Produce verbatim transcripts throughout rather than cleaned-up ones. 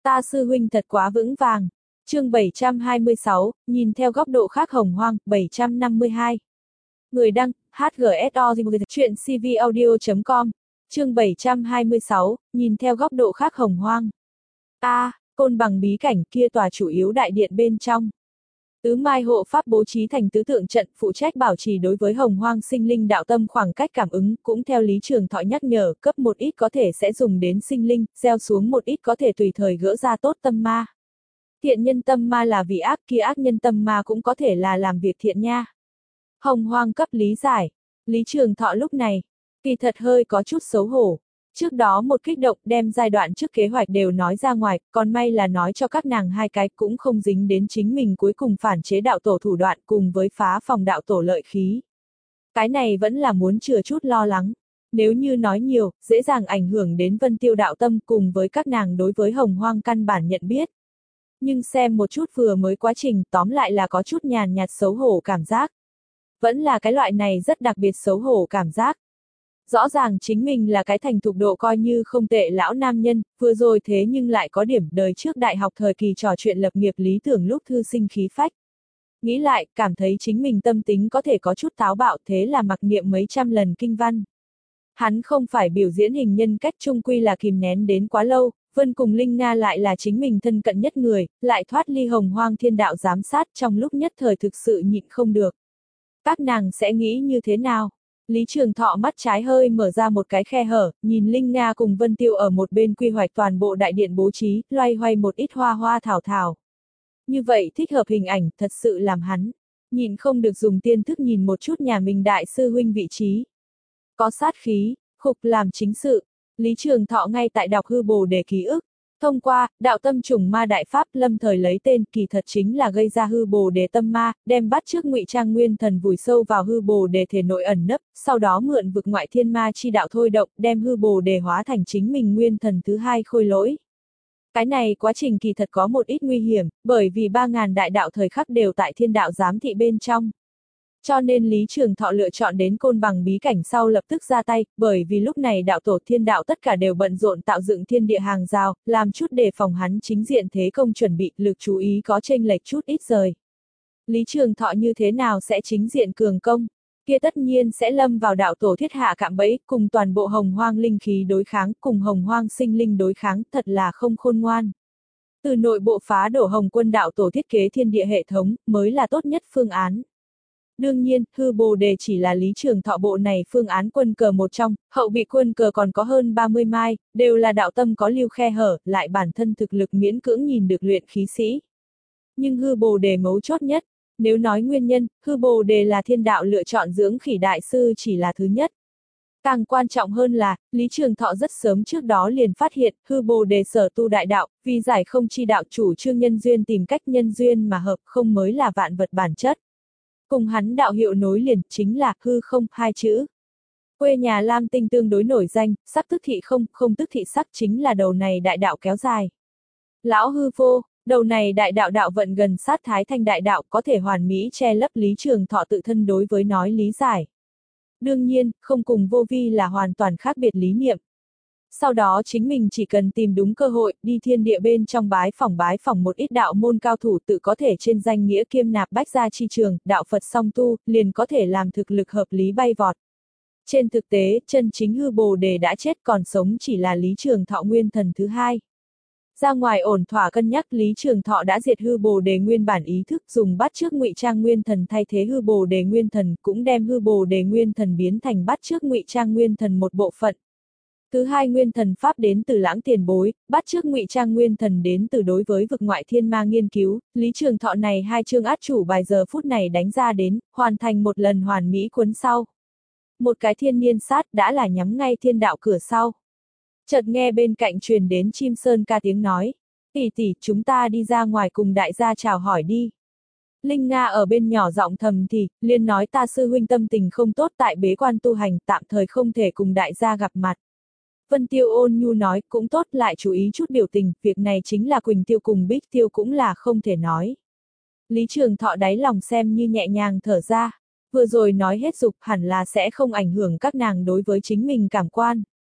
Ta sư huynh thật quá vững vàng. Chương bảy trăm hai mươi sáu, nhìn theo góc độ khác Hồng Hoang, bảy trăm năm mươi hai. Người đăng, hát giê ét o chuyện c v audio chấm com. Chương bảy trăm hai mươi sáu, nhìn theo góc độ khác Hồng Hoang. A, à, Côn Bằng bí cảnh kia tòa chủ yếu đại điện bên trong. Tứ Mai hộ pháp bố trí thành tứ tượng trận, phụ trách bảo trì đối với Hồng Hoang sinh linh đạo tâm khoảng cách cảm ứng, cũng theo Lý Trường Thọ nhắc nhở, cấp một ít có thể sẽ dùng đến sinh linh, gieo xuống một ít có thể tùy thời gỡ ra tốt tâm ma. Thiện nhân tâm ma là vì ác, kia ác nhân tâm ma cũng có thể là làm việc thiện nha. Hồng Hoang cấp lý giải. Lý Trường Thọ lúc này, kỳ thật hơi có chút xấu hổ. Trước đó một kích động đem giai đoạn trước kế hoạch đều nói ra ngoài, còn may là nói cho các nàng hai cái cũng không dính đến chính mình cuối cùng phản chế đạo tổ thủ đoạn cùng với phá phòng đạo tổ lợi khí. Cái này vẫn là muốn chừa chút lo lắng. Nếu như nói nhiều, dễ dàng ảnh hưởng đến Vân Tiêu đạo tâm cùng với các nàng đối với Hồng Hoang căn bản nhận biết. Nhưng xem một chút vừa mới quá trình, tóm lại là có chút nhàn nhạt xấu hổ cảm giác. Vẫn là cái loại này rất đặc biệt xấu hổ cảm giác. Rõ ràng chính mình là cái thành thục độ coi như không tệ lão nam nhân, vừa rồi thế nhưng lại có điểm đời trước đại học thời kỳ trò chuyện lập nghiệp lý tưởng lúc thư sinh khí phách. Nghĩ lại, cảm thấy chính mình tâm tính có thể có chút táo bạo, thế là mặc niệm mấy trăm lần kinh văn. Hắn không phải biểu diễn hình nhân cách, chung quy là kìm nén đến quá lâu, Vân cùng Linh Nga lại là chính mình thân cận nhất người, lại thoát ly Hồng Hoang thiên đạo giám sát, trong lúc nhất thời thực sự nhịn không được. Các nàng sẽ nghĩ như thế nào? Lý Trường Thọ mắt trái hơi mở ra một cái khe hở, nhìn Linh Nga cùng Vân Tiêu ở một bên quy hoạch toàn bộ đại điện bố trí, loay hoay một ít hoa hoa thảo thảo. Như vậy thích hợp hình ảnh, thật sự làm hắn nhìn không được dùng tiên thức nhìn một chút nhà mình đại sư huynh vị trí. Có sát khí, khục làm chính sự. Lý Trường Thọ ngay tại đọc hư bồ đề ký ức. Thông qua, đạo tâm trùng ma đại pháp lâm thời lấy tên, kỳ thật chính là gây ra hư bồ đề tâm ma, đem bắt trước ngụy trang nguyên thần vùi sâu vào hư bồ đề thể nội ẩn nấp, sau đó mượn vực ngoại thiên ma chi đạo thôi động, đem hư bồ đề hóa thành chính mình nguyên thần thứ hai khôi lỗi. Cái này quá trình kỳ thật có một ít nguy hiểm, bởi vì ba ngàn đại đạo thời khắc đều tại thiên đạo giám thị bên trong. Cho nên Lý Trường Thọ lựa chọn đến Côn Bằng bí cảnh sau lập tức ra tay, bởi vì lúc này đạo tổ thiên đạo tất cả đều bận rộn tạo dựng thiên địa hàng rào, làm chút đề phòng hắn chính diện thế công chuẩn bị, lực chú ý có chênh lệch chút ít rời. Lý Trường Thọ như thế nào sẽ chính diện cường công? Kia tất nhiên sẽ lâm vào đạo tổ thiết hạ cạm bẫy, cùng toàn bộ Hồng Hoang linh khí đối kháng, cùng Hồng Hoang sinh linh đối kháng, thật là không khôn ngoan. Từ nội bộ phá đổ Hồng Quân đạo tổ thiết kế thiên địa hệ thống, mới là tốt nhất phương án. Đương nhiên, hư bồ đề chỉ là Lý Trường Thọ bộ này phương án quân cờ một trong, hậu bị quân cờ còn có hơn ba mươi mai, đều là đạo tâm có lưu khe hở, lại bản thân thực lực miễn cưỡng nhìn được luyện khí sĩ. Nhưng hư bồ đề mấu chốt nhất, nếu nói nguyên nhân, hư bồ đề là thiên đạo lựa chọn dưỡng khỉ đại sư chỉ là thứ nhất. Càng quan trọng hơn là, Lý Trường Thọ rất sớm trước đó liền phát hiện, hư bồ đề sở tu đại đạo, vì giải không chi đạo chủ trương nhân duyên tìm cách nhân duyên mà hợp không mới là vạn vật bản chất. Cùng hắn đạo hiệu nối liền, chính là, hư không, hai chữ. Quê nhà Lam Tinh tương đối nổi danh, sắc tức thị không, không tức thị sắc chính là đầu này đại đạo kéo dài. Lão hư vô, đầu này đại đạo đạo vận gần sát thái thanh đại đạo có thể hoàn mỹ che lấp Lý Trường Thọ tự thân đối với nói lý giải. Đương nhiên, không cùng vô vi là hoàn toàn khác biệt lý niệm. Sau đó chính mình chỉ cần tìm đúng cơ hội, đi thiên địa bên trong bái phỏng bái phỏng một ít đạo môn cao thủ tự có thể trên danh nghĩa kiêm nạp bách gia chi trường, đạo Phật song tu, liền có thể làm thực lực hợp lý bay vọt. Trên thực tế, chân chính hư bồ đề đã chết còn sống chỉ là Lý Trường Thọ nguyên thần thứ hai. Ra ngoài ổn thỏa cân nhắc Lý Trường Thọ đã diệt hư bồ đề nguyên bản ý thức dùng bắt chước ngụy trang nguyên thần thay thế hư bồ đề nguyên thần cũng đem hư bồ đề nguyên thần biến thành bắt chước ngụy trang nguyên thần một bộ phận. Thứ hai nguyên thần pháp đến từ lãng tiền bối, bắt chước ngụy trang nguyên thần đến từ đối với vực ngoại thiên ma nghiên cứu, Lý Trường Thọ này hai chương át chủ bài giờ phút này đánh ra đến, hoàn thành một lần hoàn mỹ cuốn sau. Một cái thiên niên sát đã là nhắm ngay thiên đạo cửa sau. Chợt nghe bên cạnh truyền đến chim sơn ca tiếng nói, tỷ tỷ chúng ta đi ra ngoài cùng đại gia chào hỏi đi. Linh Nga ở bên nhỏ giọng thầm thì, liên nói ta sư huynh tâm tình không tốt tại bế quan tu hành tạm thời không thể cùng đại gia gặp mặt. Vân Tiêu ôn nhu nói, cũng tốt lại chú ý chút biểu tình, việc này chính là Quỳnh Tiêu cùng Bích Tiêu cũng là không thể nói. Lý Trường Thọ đáy lòng xem như nhẹ nhàng thở ra, vừa rồi nói hết dục hẳn là sẽ không ảnh hưởng các nàng đối với chính mình cảm quan.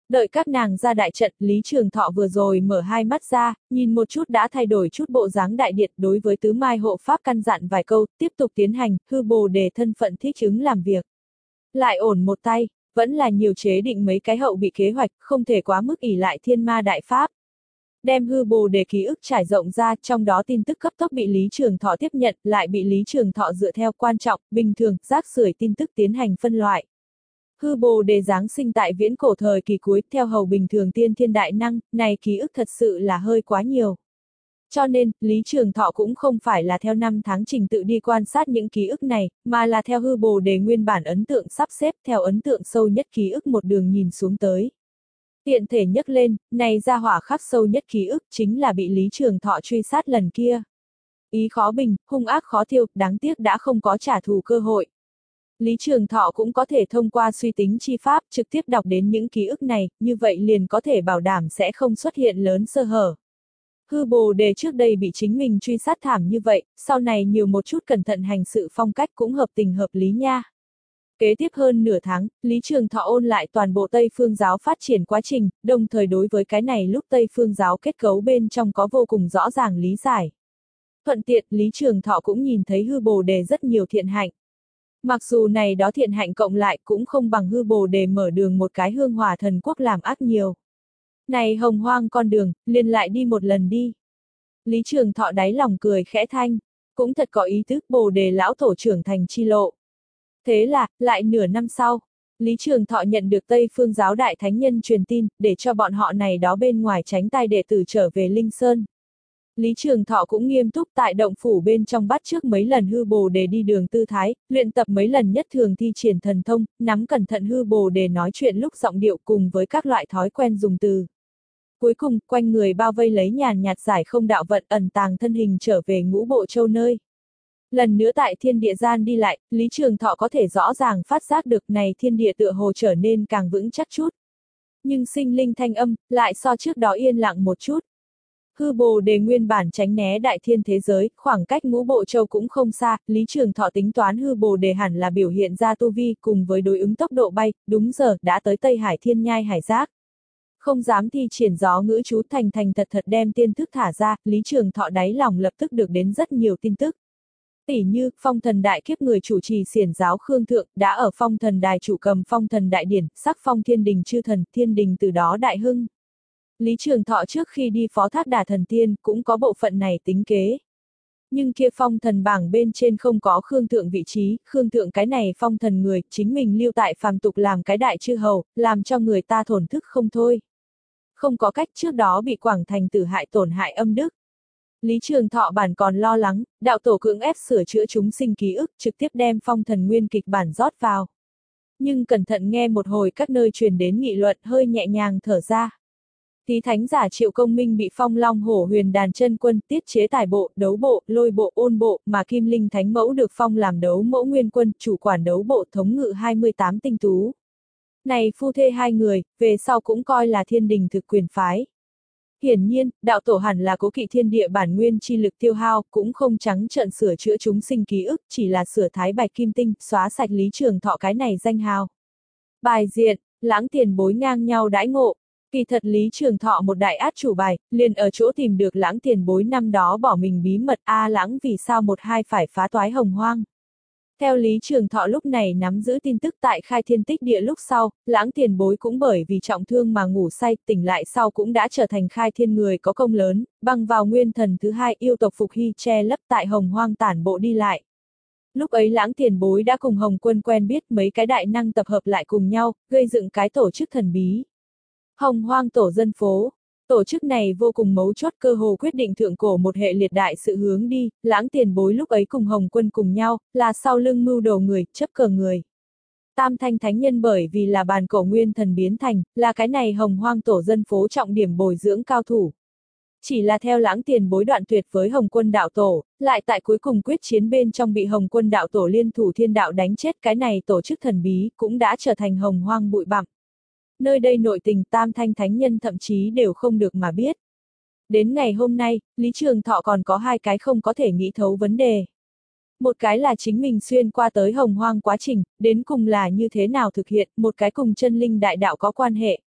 Đợi các nàng ra đại trận, Lý Trường Thọ vừa rồi mở hai mắt ra, nhìn một chút đã thay đổi chút bộ dáng đại điện, đối với tứ mai hộ pháp căn dặn vài câu, tiếp tục tiến hành, hư bồ đề thân phận thích ứng làm việc. Lại ổn một tay, vẫn là nhiều chế định mấy cái hậu bị kế hoạch, không thể quá mức ỷ lại thiên ma đại pháp. Đem hư bồ đề ký ức trải rộng ra, trong đó tin tức cấp tốc bị Lý Trường Thọ tiếp nhận, lại bị Lý Trường Thọ dựa theo quan trọng, bình thường, rác rưởi tin tức tiến hành phân loại. Hư bồ đề giáng sinh tại viễn cổ thời kỳ cuối, theo hầu bình thường tiên thiên đại năng, này ký ức thật sự là hơi quá nhiều. Cho nên, Lý Trường Thọ cũng không phải là theo năm tháng trình tự đi quan sát những ký ức này, mà là theo hư bồ đề nguyên bản ấn tượng sắp xếp theo ấn tượng sâu nhất ký ức một đường nhìn xuống tới. Tiện thể nhấc lên, này ra hỏa khắc sâu nhất ký ức chính là bị Lý Trường Thọ truy sát lần kia. Ý khó bình, hung ác khó tiêu, đáng tiếc đã không có trả thù cơ hội. Lý Trường Thọ cũng có thể thông qua suy tính chi pháp trực tiếp đọc đến những ký ức này, như vậy liền có thể bảo đảm sẽ không xuất hiện lớn sơ hở. Hư bồ đề trước đây bị chính mình truy sát thảm như vậy, sau này nhiều một chút cẩn thận hành sự phong cách cũng hợp tình hợp lý nha. Kế tiếp hơn nửa tháng, Lý Trường Thọ ôn lại toàn bộ Tây Phương giáo phát triển quá trình, đồng thời đối với cái này lúc Tây Phương giáo kết cấu bên trong có vô cùng rõ ràng lý giải. Thuận tiện, Lý Trường Thọ cũng nhìn thấy hư bồ đề rất nhiều thiện hạnh. Mặc dù này đó thiện hạnh cộng lại cũng không bằng hư bồ đề mở đường một cái hương hỏa thần quốc làm ác nhiều. Này hồng hoang con đường, liền lại đi một lần đi. Lý Trường Thọ đáy lòng cười khẽ thanh, cũng thật có ý thức bồ đề lão tổ trưởng thành chi lộ. Thế là, lại nửa năm sau, Lý Trường Thọ nhận được Tây Phương giáo đại thánh nhân truyền tin, để cho bọn họ này đó bên ngoài tránh tai đệ tử trở về Linh Sơn. Lý Trường Thọ cũng nghiêm túc tại động phủ bên trong bắt trước mấy lần hư bồ đề đi đường tư thái, luyện tập mấy lần nhất thường thi triển thần thông, nắm cẩn thận hư bồ đề nói chuyện lúc giọng điệu cùng với các loại thói quen dùng từ. Cuối cùng, quanh người bao vây lấy nhàn nhạt giải không đạo vận ẩn tàng thân hình trở về Ngũ Bộ Châu nơi. Lần nữa tại thiên địa gian đi lại, Lý Trường Thọ có thể rõ ràng phát giác được này thiên địa tựa hồ trở nên càng vững chắc chút. Nhưng sinh linh thanh âm, lại so trước đó yên lặng một chút. Hư bồ đề nguyên bản tránh né đại thiên thế giới, khoảng cách Ngũ Bộ Châu cũng không xa, Lý Trường Thọ tính toán hư bồ đề hẳn là biểu hiện ra tu vi cùng với đối ứng tốc độ bay, đúng giờ, đã tới Tây Hải Thiên Nhai Hải Giác. Không dám thi triển gió ngữ chú thành thành thật thật đem tiên thức thả ra, Lý Trường Thọ đáy lòng lập tức được đến rất nhiều tin tức. Tỷ như, phong thần đại kiếp người chủ trì xiển giáo Khương Thượng, đã ở phong thần đài chủ cầm phong thần đại điển, sắc phong thiên đình chư thần, thiên đình từ đó đại hưng. Lý Trường Thọ trước khi đi phó thác đà thần tiên, cũng có bộ phận này tính kế. Nhưng kia phong thần bảng bên trên không có Khương Thượng vị trí, Khương Thượng cái này phong thần người, chính mình lưu tại phàm tục làm cái đại chư hầu, làm cho người ta thổn thức không thôi. Không có cách trước đó bị Quảng Thành tử hại tổn hại âm đức. Lý Trường Thọ bản còn lo lắng, đạo tổ cưỡng ép sửa chữa chúng sinh ký ức, trực tiếp đem phong thần nguyên kịch bản rót vào. Nhưng cẩn thận nghe một hồi các nơi truyền đến nghị luận hơi nhẹ nhàng thở ra. Tí thánh giả Triệu Công Minh bị phong long hổ huyền đàn chân quân tiết chế tài bộ, đấu bộ, lôi bộ, ôn bộ, mà Kim Linh Thánh Mẫu được phong làm đấu mẫu nguyên quân, chủ quản đấu bộ thống ngự hai mươi tám tinh tú. Này phu thê hai người, về sau cũng coi là thiên đình thực quyền phái. Hiển nhiên, đạo tổ hẳn là cố kỵ thiên địa bản nguyên chi lực tiêu hao, cũng không trắng trợn sửa chữa chúng sinh ký ức, chỉ là sửa thái bạch kim tinh, xóa sạch Lý Trường Thọ cái này danh hào. Bài diện, lãng tiền bối ngang nhau đãi ngộ. Kỳ thật Lý Trường Thọ một đại át chủ bài, liền ở chỗ tìm được lãng tiền bối năm đó bỏ mình bí mật a lãng vì sao một hai phải phá toái hồng hoang. Theo Lý Trường Thọ lúc này nắm giữ tin tức tại khai thiên tích địa lúc sau, lãng tiền bối cũng bởi vì trọng thương mà ngủ say, tỉnh lại sau cũng đã trở thành khai thiên người có công lớn, băng vào nguyên thần thứ hai yêu tộc Phục Hy che lấp tại hồng hoang tản bộ đi lại. Lúc ấy lãng tiền bối đã cùng Hồng Quân quen biết mấy cái đại năng tập hợp lại cùng nhau, gây dựng cái tổ chức thần bí. Hồng Hoang Tổ Dân Phố. Tổ chức này vô cùng mấu chốt cơ hồ quyết định thượng cổ một hệ liệt đại sự hướng đi, lãng tiền bối lúc ấy cùng Hồng Quân cùng nhau, là sau lưng mưu đồ người, chấp cờ người. Tam thanh thánh nhân bởi vì là bàn cổ nguyên thần biến thành, là cái này Hồng Hoang Tổ Dân Phố trọng điểm bồi dưỡng cao thủ. Chỉ là theo lãng tiền bối đoạn tuyệt với Hồng Quân đạo tổ, lại tại cuối cùng quyết chiến bên trong bị Hồng Quân đạo tổ liên thủ thiên đạo đánh chết, cái này tổ chức thần bí cũng đã trở thành Hồng Hoang bụi bặm. Nơi đây nội tình tam thanh thánh nhân thậm chí đều không được mà biết. Đến ngày hôm nay, Lý Trường Thọ còn có hai cái không có thể nghĩ thấu vấn đề. Một cái là chính mình xuyên qua tới hồng hoang quá trình, đến cùng là như thế nào thực hiện, một cái cùng chân linh đại đạo có quan hệ.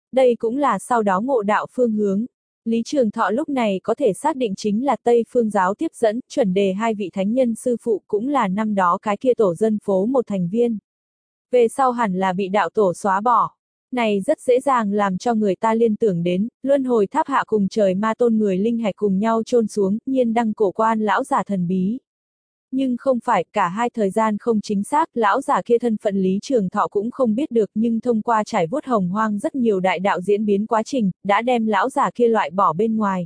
Đây cũng là sau đó ngộ đạo phương hướng. Lý Trường Thọ lúc này có thể xác định chính là Tây Phương giáo tiếp dẫn, chuẩn đề hai vị thánh nhân sư phụ cũng là năm đó cái kia tổ dân phố một thành viên. Về sau hẳn là bị đạo tổ xóa bỏ. Này rất dễ dàng làm cho người ta liên tưởng đến, luân hồi tháp hạ cùng trời ma tôn người linh hạch cùng nhau chôn xuống, nhiên đăng cổ quan lão giả thần bí. Nhưng không phải, cả hai thời gian không chính xác, lão giả kia thân phận Lý Trường Thọ cũng không biết được, nhưng thông qua trải vuốt hồng hoang rất nhiều đại đạo diễn biến quá trình, đã đem lão giả kia loại bỏ bên ngoài.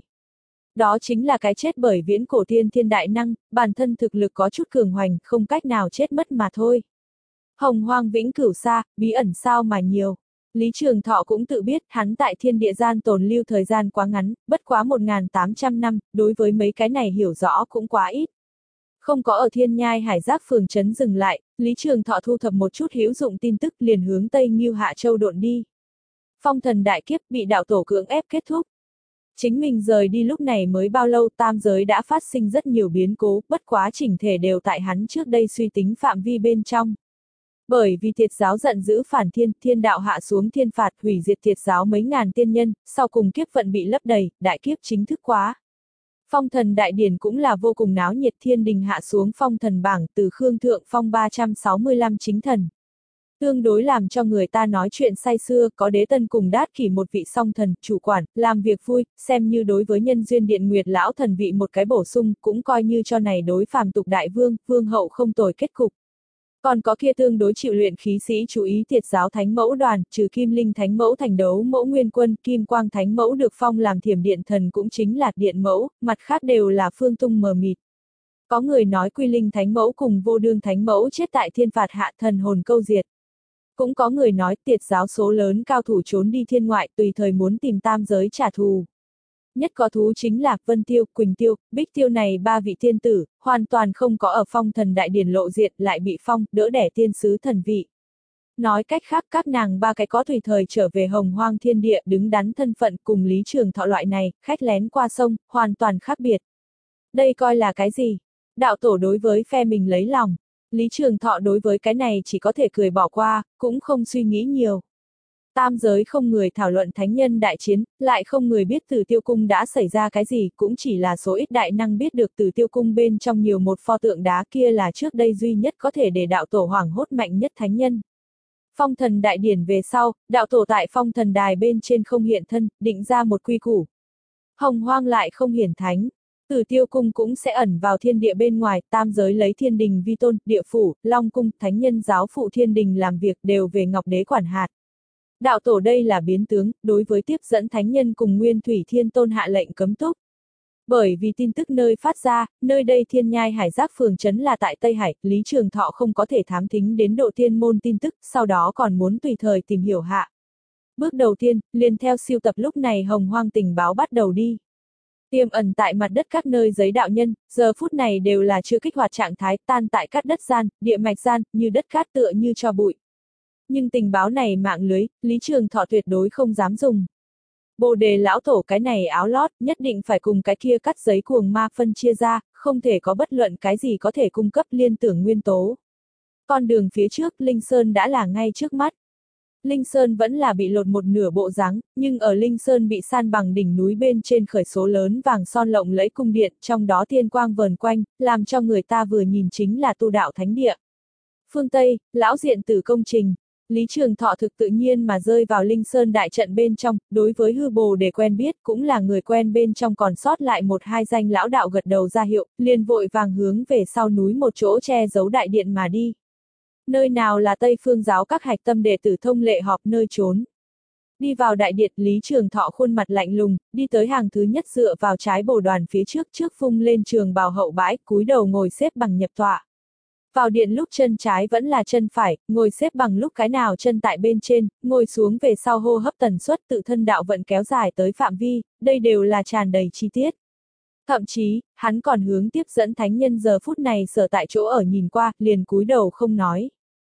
Đó chính là cái chết bởi viễn cổ tiên thiên đại năng, bản thân thực lực có chút cường hoành, không cách nào chết mất mà thôi. Hồng hoang vĩnh cửu xa, bí ẩn sao mà nhiều. Lý Trường Thọ cũng tự biết, hắn tại thiên địa gian tồn lưu thời gian quá ngắn, bất quá một nghìn tám trăm năm, đối với mấy cái này hiểu rõ cũng quá ít. Không có ở Thiên Nhai Hải Giác phường trấn dừng lại, Lý Trường Thọ thu thập một chút hữu dụng tin tức liền hướng Tây Ngưu Hạ Châu độn đi. Phong thần đại kiếp bị đạo tổ cưỡng ép kết thúc. Chính mình rời đi lúc này mới bao lâu, tam giới đã phát sinh rất nhiều biến cố, bất quá chỉnh thể đều tại hắn trước đây suy tính phạm vi bên trong. Bởi vì Thiệt giáo giận dữ phản thiên, thiên đạo hạ xuống thiên phạt, hủy diệt Thiệt giáo mấy ngàn tiên nhân, sau cùng kiếp vận bị lấp đầy, đại kiếp chính thức quá. Phong thần đại điển cũng là vô cùng náo nhiệt, thiên đình hạ xuống phong thần bảng, từ Khương Thượng Phong ba trăm sáu mươi lăm chính thần. Tương đối làm cho người ta nói chuyện say xưa, có Đế Tân cùng Đát Kỷ một vị song thần, chủ quản, làm việc vui, xem như đối với nhân duyên điện nguyệt lão thần vị một cái bổ sung, cũng coi như cho này đối phàm tục đại vương, vương hậu không tồi kết cục. Còn có kia tương đối chịu luyện khí sĩ chú ý Thiệt giáo thánh mẫu đoàn, trừ Kim Linh thánh mẫu thành đấu mẫu nguyên quân, Kim Quang thánh mẫu được phong làm thiểm điện thần cũng chính là điện mẫu, mặt khác đều là phương tung mờ mịt. Có người nói Quy Linh thánh mẫu cùng Vô Đương thánh mẫu chết tại thiên phạt hạ, thần hồn câu diệt. Cũng có người nói Tiệt giáo số lớn cao thủ trốn đi thiên ngoại, tùy thời muốn tìm tam giới trả thù. Nhất có thú chính là Vân Tiêu, Quỳnh Tiêu, Bích Tiêu này ba vị tiên tử, hoàn toàn không có ở phong thần đại điển lộ diện, lại bị phong, đỡ đẻ tiên sứ thần vị. Nói cách khác, các nàng ba cái có tùy thời trở về hồng hoang thiên địa, đứng đắn thân phận cùng Lý Trường Thọ loại này, khách lén qua sông, hoàn toàn khác biệt. Đây coi là cái gì? Đạo tổ đối với phe mình lấy lòng. Lý Trường Thọ đối với cái này chỉ có thể cười bỏ qua, cũng không suy nghĩ nhiều. Tam giới không người thảo luận thánh nhân đại chiến, lại không người biết Tử Tiêu Cung đã xảy ra cái gì, cũng chỉ là số ít đại năng biết được Tử Tiêu Cung bên trong nhiều một pho tượng đá kia là trước đây duy nhất có thể để đạo tổ hoảng hốt mạnh nhất thánh nhân. Phong thần đại điển về sau, đạo tổ tại phong thần đài bên trên không hiện thân, định ra một quy củ. Hồng hoang lại không hiển thánh. Tử Tiêu Cung cũng sẽ ẩn vào thiên địa bên ngoài, tam giới lấy thiên đình vi tôn, địa phủ, long cung, thánh nhân giáo phụ thiên đình làm việc đều về Ngọc Đế quản hạt. Đạo tổ đây là biến tướng, đối với tiếp dẫn thánh nhân cùng Nguyên Thủy Thiên Tôn hạ lệnh cấm túc. Bởi vì tin tức nơi phát ra, nơi đây Thiên Nhai Hải Giác phường trấn là tại Tây Hải, Lý Trường Thọ không có thể thám thính đến độ tiên môn tin tức, sau đó còn muốn tùy thời tìm hiểu hạ. Bước đầu tiên, liền theo siêu tập lúc này hồng hoang tình báo bắt đầu đi. Tiềm ẩn tại mặt đất các nơi giới đạo nhân, giờ phút này đều là chưa kích hoạt trạng thái, tan tại các đất gian, địa mạch gian, như đất cát tựa như cho bụi. Nhưng tình báo này mạng lưới, Lý Trường Thọ tuyệt đối không dám dùng. Bồ đề lão tổ cái này áo lót, nhất định phải cùng cái kia cắt giấy cuồng ma phân chia ra, không thể có bất luận cái gì có thể cung cấp liên tưởng nguyên tố. Con đường phía trước, Linh Sơn đã là ngay trước mắt. Linh Sơn vẫn là bị lột một nửa bộ dáng, nhưng ở Linh Sơn bị san bằng đỉnh núi bên trên khởi số lớn vàng son lộng lẫy cung điện, trong đó thiên quang vờn quanh, làm cho người ta vừa nhìn chính là tu đạo thánh địa. Phương Tây, lão diện tử công trình. Lý Trường Thọ thực tự nhiên mà rơi vào Linh Sơn đại trận bên trong, đối với hư bồ để quen biết, cũng là người quen bên trong còn sót lại một hai danh lão đạo gật đầu ra hiệu, liền vội vàng hướng về sau núi một chỗ che giấu đại điện mà đi. Nơi nào là Tây Phương giáo các hạch tâm đệ tử thông lệ họp nơi trốn. Đi vào đại điện, Lý Trường Thọ khuôn mặt lạnh lùng, đi tới hàng thứ nhất dựa vào trái bồ đoàn phía trước trước phung lên trường bào hậu bãi, cúi đầu ngồi xếp bằng nhập tọa. Vào điện lúc chân trái vẫn là chân phải, ngồi xếp bằng lúc cái nào chân tại bên trên, ngồi xuống về sau hô hấp tần suất tự thân đạo vận kéo dài tới phạm vi, đây đều là tràn đầy chi tiết. Thậm chí, hắn còn hướng tiếp dẫn thánh nhân giờ phút này sở tại chỗ ở nhìn qua, liền cúi đầu không nói.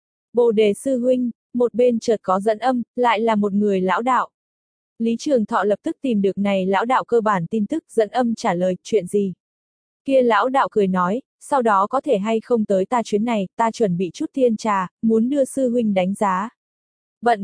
Bồ đề sư huynh, một bên chợt có dẫn âm, lại là một người lão đạo. Lý Trường Thọ lập tức tìm được này lão đạo cơ bản tin tức, dẫn âm trả lời, chuyện gì? Kia lão đạo cười nói, sau đó có thể hay không tới ta chuyến này, ta chuẩn bị chút thiên trà, muốn đưa sư huynh đánh giá. Bận bịu,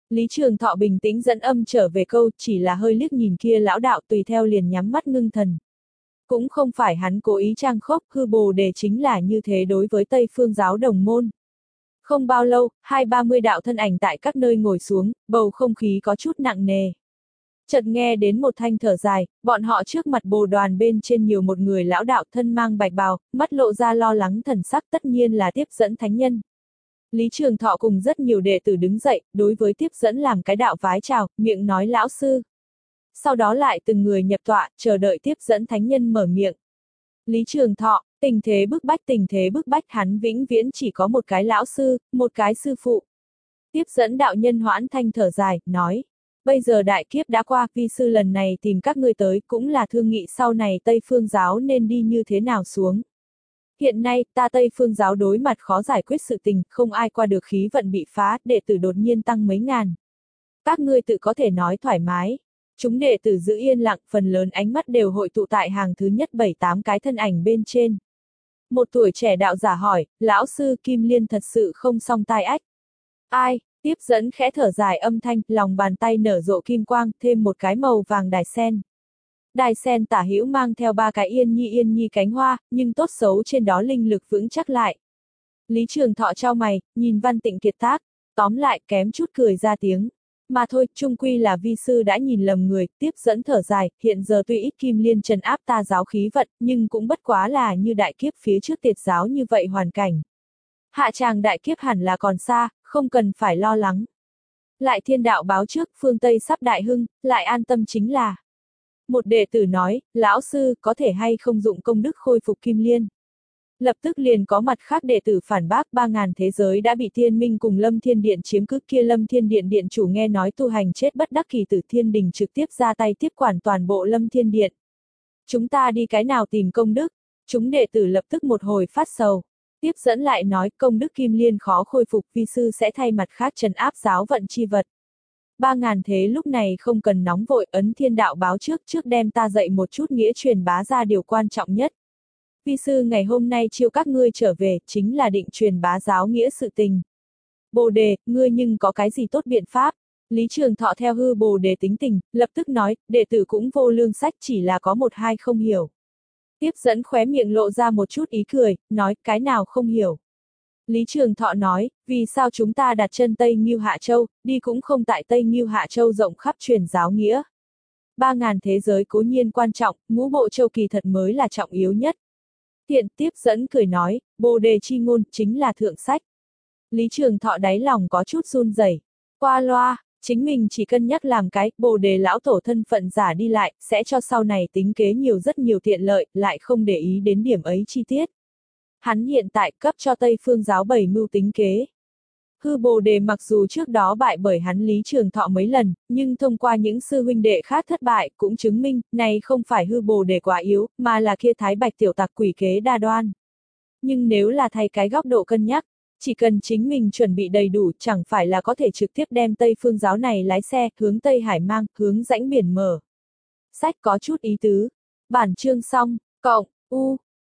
Lý Trường Thọ bình tĩnh dẫn âm trở về câu, chỉ là hơi liếc nhìn kia lão đạo tùy theo liền nhắm mắt ngưng thần. Cũng không phải hắn cố ý trang khốc, hư bồ đề chính là như thế đối với Tây Phương giáo đồng môn. Không bao lâu, hai ba mươi đạo thân ảnh tại các nơi ngồi xuống, bầu không khí có chút nặng nề. Chợt nghe đến một thanh thở dài, bọn họ trước mặt bồ đoàn bên trên nhiều một người lão đạo thân mang bạch bào, mắt lộ ra lo lắng thần sắc, tất nhiên là tiếp dẫn thánh nhân. Lý Trường Thọ cùng rất nhiều đệ tử đứng dậy, đối với tiếp dẫn làm cái đạo vái chào, miệng nói lão sư. Sau đó lại từng người nhập tọa, chờ đợi tiếp dẫn thánh nhân mở miệng. Lý Trường Thọ, tình thế bức bách tình thế bức bách hắn vĩnh viễn chỉ có một cái lão sư, một cái sư phụ. Tiếp dẫn đạo nhân hoãn thanh thở dài, nói. Bây giờ đại kiếp đã qua, vi sư lần này tìm các ngươi tới cũng là thương nghị sau này Tây Phương giáo nên đi như thế nào xuống. Hiện nay, ta Tây Phương giáo đối mặt khó giải quyết sự tình, không ai qua được khí vận bị phá, đệ tử đột nhiên tăng mấy ngàn. Các ngươi tự có thể nói thoải mái. Chúng đệ tử giữ yên lặng, phần lớn ánh mắt đều hội tụ tại hàng thứ nhất bảy tám cái thân ảnh bên trên. Một tuổi trẻ đạo giả hỏi, lão sư Kim Liên thật sự không song tai ách. Ai? Tiếp dẫn khẽ thở dài âm thanh, lòng bàn tay nở rộ kim quang, thêm một cái màu vàng đài sen. Đài sen tả hữu mang theo ba cái yên nhi yên nhi cánh hoa, nhưng tốt xấu trên đó linh lực vững chắc lại. Lý Trường Thọ trao mày, nhìn Văn Tịnh kiệt tác, tóm lại kém chút cười ra tiếng. Mà thôi, chung quy là vi sư đã nhìn lầm người, tiếp dẫn thở dài, hiện giờ tuy ít Kim Liên trấn áp ta giáo khí vận, nhưng cũng bất quá là như đại kiếp phía trước tiệt giáo như vậy hoàn cảnh. Hạ tràng đại kiếp hẳn là còn xa, không cần phải lo lắng. Lại thiên đạo báo trước, phương Tây sắp đại hưng, lại an tâm chính là. Một đệ tử nói, lão sư, có thể hay không dụng công đức khôi phục Kim Liên. Lập tức liền có mặt khác đệ tử phản bác ba ngàn thế giới đã bị Thiên Minh cùng Lâm Thiên Điện chiếm cứ, kia Lâm Thiên Điện điện chủ nghe nói tu hành chết bất đắc kỳ tử, Thiên Đình trực tiếp ra tay tiếp quản toàn bộ Lâm Thiên Điện. Chúng ta đi cái nào tìm công đức? Chúng đệ tử lập tức một hồi phát sầu. Tiếp dẫn lại nói công đức Kim Liên khó khôi phục, vi sư sẽ thay mặt khác trấn áp giáo vận chi vật. Ba ngàn thế lúc này không cần nóng vội, ấn thiên đạo báo trước trước đem ta dạy một chút nghĩa truyền bá ra điều quan trọng nhất. Vi sư ngày hôm nay chiêu các ngươi trở về, chính là định truyền bá giáo nghĩa sự tình. Bồ đề, ngươi nhưng có cái gì tốt biện pháp? Lý Trường Thọ theo hư bồ đề tính tình, lập tức nói, đệ tử cũng vô lương sách, chỉ là có một hai không hiểu. Tiếp dẫn khóe miệng lộ ra một chút ý cười, nói, cái nào không hiểu. Lý Trường Thọ nói, vì sao chúng ta đặt chân Tây Ngưu Hạ Châu, đi cũng không tại Tây Ngưu Hạ Châu rộng khắp truyền giáo nghĩa. Ba ngàn thế giới cố nhiên quan trọng, ngũ bộ châu kỳ thật mới là trọng yếu nhất. Tiện tiếp dẫn cười nói, bồ đề chi ngôn, chính là thượng sách. Lý Trường Thọ đáy lòng có chút run rẩy, qua loa, chính mình chỉ cân nhắc làm cái, bồ đề lão tổ thân phận giả đi lại, sẽ cho sau này tính kế nhiều rất nhiều tiện lợi, lại không để ý đến điểm ấy chi tiết. Hắn hiện tại cấp cho Tây Phương giáo bảy mưu tính kế. Hư bồ đề mặc dù trước đó bại bởi hắn Lý Trường Thọ mấy lần, nhưng thông qua những sư huynh đệ khác thất bại, cũng chứng minh, này không phải hư bồ đề quá yếu, mà là kia thái bạch tiểu tặc quỷ kế đa đoan. Nhưng nếu là thay cái góc độ cân nhắc, chỉ cần chính mình chuẩn bị đầy đủ, chẳng phải là có thể trực tiếp đem Tây Phương giáo này lái xe, hướng Tây Hải mang, hướng rãnh biển mở. Sách có chút ý tứ. Bản chương xong, cộng, u.